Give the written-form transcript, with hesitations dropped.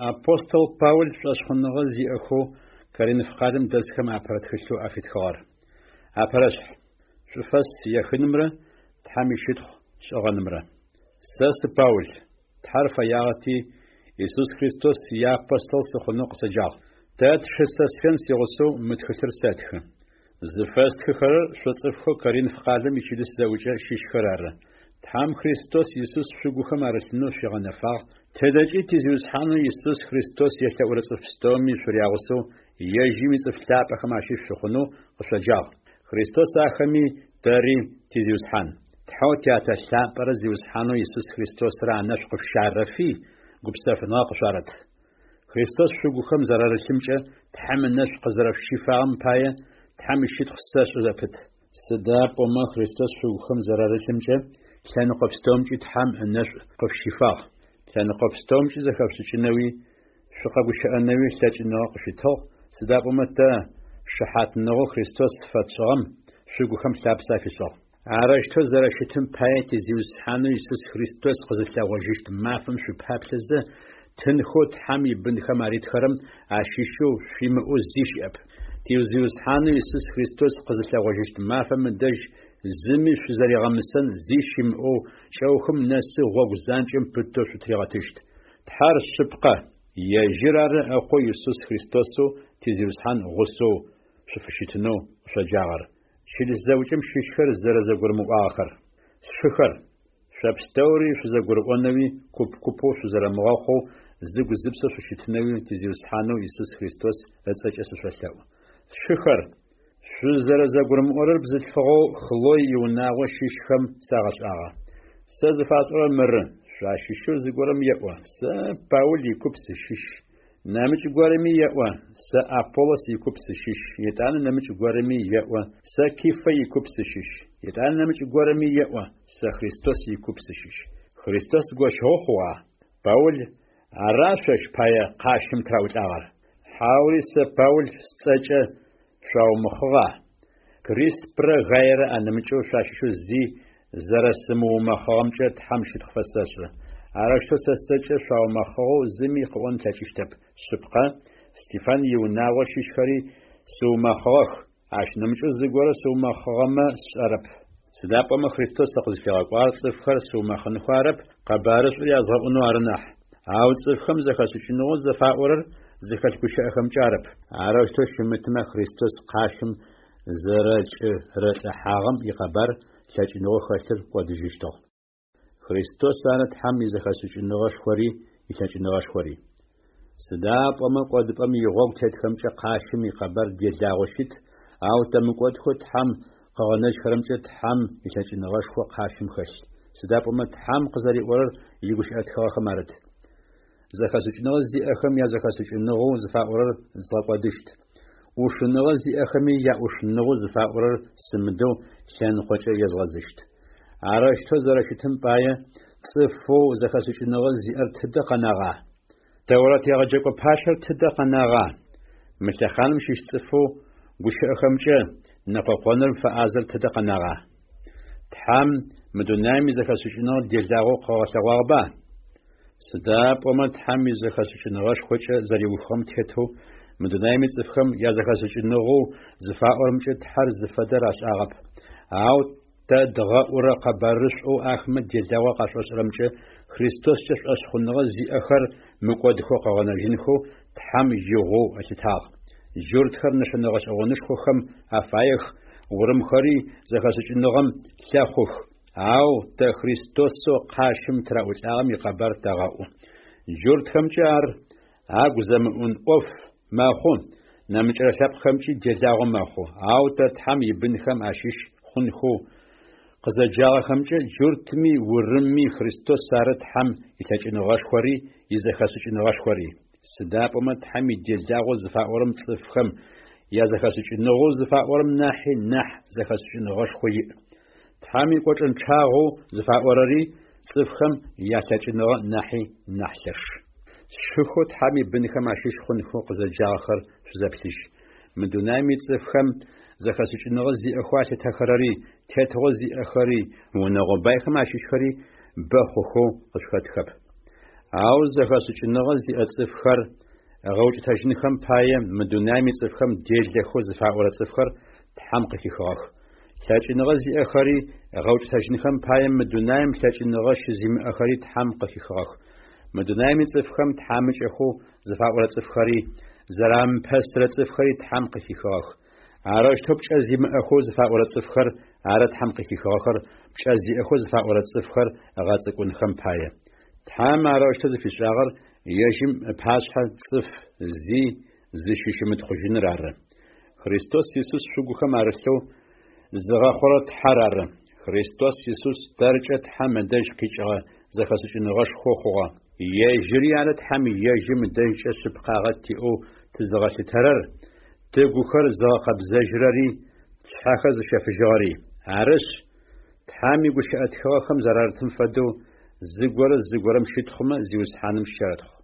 Апостол Паул шашхыннығы зиэху Коринф қадым дәзкім апаратхышлу афитхар. Апараш шуфас яхынымры тхамишитх шағанымры. Сәсті Паул тхарфа яғати Иисус Христос я апостол сықыны қысаджақ. Тәт шестасфен сиғысу мүтхілтір сәтхі. Зіфәстхі қырыр шуцыфхы Коринф қадым ичіліс зәуджа шишхырары. Там Христос Иисус шугухам арасну шиганафаг тедачи тизюсхану Иисус Христос яхта урацфстоми шурягусу яжими цфлапахам ашиш шухну қышаджаг Христос ахами тари тизюсхан тхаутята шапара зюсхану Иисус Христос ранаш қшарафи губсафна қшарат Христос шугухам зараршимча тхамнаш қзарф шифаам пая тхамишит қсаш запит сда пома Христос шугухам зараршимча كان قبستهم جد حام الناس قفشفاء كان قبستهم جد خفش النووي شقق النووي ثلاث النواق في تاق سداب متى شحات النغو خريستوس فتشغم شقو خمس لابسا في صاق عراج تزرع شتم بايت زيوس حانو يسوس خريستوس قزل تاوجيشت ما فهم شو بابلزة تنخوت حامي بن خماريت خرم عشيشو في مؤوز زيش أب تيوزيوس حانو يسوس خريستوس قزل تاوجيشت ما فهم دج زمي في زري غمسن زيشم أو شوخم ناس وغزانجم بتوش تريغتشت تحار الشبقة يا جرار أقو يسوس خريستوسو تيزيوسحان غسو شفشتنو شجاغر شيل الزوجم شيشخر زرزقر مؤخر شخر شابستوري شزقر أنوي كوبو شزر مغاخو زدق زبسو ششتنوي تيزيوسحانو يسوس خريستوس أتساج أسوشتاو شخر شو زرزقر مؤرر بزدفغو خلوي يوناغو شيشخم ساغش آغا سازفاس مرن شاشيشو زقرم يقوى سا باول يكوبس شيش نامج قرمي يقوى سا أبولس يكوبس شيش يتعان نامج قرمي يقوى سا كيفا يكوبس شيش يتعان نامج قرمي يقوى سا خريستوس يكوبس شيش خريستوس قوش هوخوا باول عراشش بايا قاشم تراوت آغر حاولي سا باول ستاجة شاو مخغا كريست برا غير أنمجو شاشيشو زي زرسمو مخامجة حمشت خفستاشر عرشتو سستجة شاو مخغو زمي قوان تاچشتب شبقا ستيفان يوناغو شيشخري سو مخغوخ عش نمجو زيگورا سو مخغما شرب سدابا ما خريستوس تقضي فيها قوار صفخر سو مخنخو عرب قبارش ولي أزغبنو عرناح عاود صفخم زخاسو شنو زفاورر زخات كوشا أخم جارب عرشتو شمتما خريستوس قاشم زرج رأس حاغم يقبر لاجنو خاطر قدجشتو خريستوس أنا تحمي زخاسوش النغاش خوري يلاجنغاش خوري سداب أما قد أمي يغوغ تدخمش قاشم يقبر ديلاغوشت أو تمقود خود حم قغناش خرمش تحم يلاجنغاش خو قاشم خش سداب أما تحم قزاري ورر يغوش أدخوا خمارد زخاسوش النغاز زي أخم يا زخاسوش النغو زفا ورر زفاقودشت وشنغاز زي أخمي يا وشنغو زفا ورر سمدو كان قوچه يزغزشت عرشتو زرشتم بايا صفو زخاسوش النغاز زي ارتدقناغا تورات يغجاكو باشر تدقناغا مثل خانم شيش صفو قوش أخمجة نقاقونر فآزر تدقناغا تحام مدونامي زخاسوش النغاز ديزاغو قواتواغبا سداب وما تحامي زخاسوش النغاز خوچه زريوخم تهتو مدونامي صفخم يا زخاسوش النغو زفاورمجة تحر زفادر عش آغب أو تدغى ورا قبرش أو أحمد جزاوا قشوش رمشة خريستوس جش أشخنغ زي أخر مقود خو قوانا جنخو تحم يغو أشتاق جورت خر نشنغش أغنش خو خم أفايخ ورم خري زخاسوش النغم شاخوخ أو تخريستوس قاشم تراوش أغم يقبر تغاو جورت خم جار أغزم أن أوف ما خون نمج رشاب خمشي جزاوا ما خو أو تتحم يبن خم أشيش خنخو قزجاغ خمجة جورتمي ورمي خريستوس سارت حم يتاجنغاش خوري يزخاسوجنغاش خوري سداب وما تحمي جزاغو زفاورم تصفخم يا زخاسوجنغو زفاورم ناحي ناح زخاسوجنغاش خوي تحمي قوچن چاغو زفاورري تصفخم يا تاجنغا ناحي ناحلش شخو تحمي بنخم عشيش خنخو قزجاغ خر شزابتش من دونامي تصفخم زخاسوش النغز زي أخوات تخرري تتغز زي أخري ونغو بايخ ماشيش خري بخوخو قشخت خب عاوز زخاسوچنغز دي أتصفخر غوج تجنخم بايم مدونامي صفخم ديل دخو زفاورة صفخر تحمقكي خاخ لاچنغز دي أخري غوج تجنخم بايم مدونام لاچنغز شزيم أخري تحمقكي خاخ مدونامي صفخم تحامج أخو زفاورة صفخري زرام پستر صفخري تحمقكي خاخ عراش توبش أزيم أخو زفاورة صفخر عرا تحمقكي خاخر بش أزي أخو زفاورة صفخر أغاصقون خم بايم تحام عراش تزفي شاغر يجم بحاشها صف زي شيشمت خجين راره خريستوس يسوس شوغوخم عرفتو زغاخورة حراره خريستوس يسوس درجة حمدش كيشغا زخاسوش نغاش خوخوغا يجري على تحم يجم دجة سبقاغتي أو تزغاش ترر تغوخر زغاق بزجراري تحاخز شفجاري عرش تحامي قوش أتخواخم زرارتم فدو زغورة مشيتخم زيوس حانم شارتخ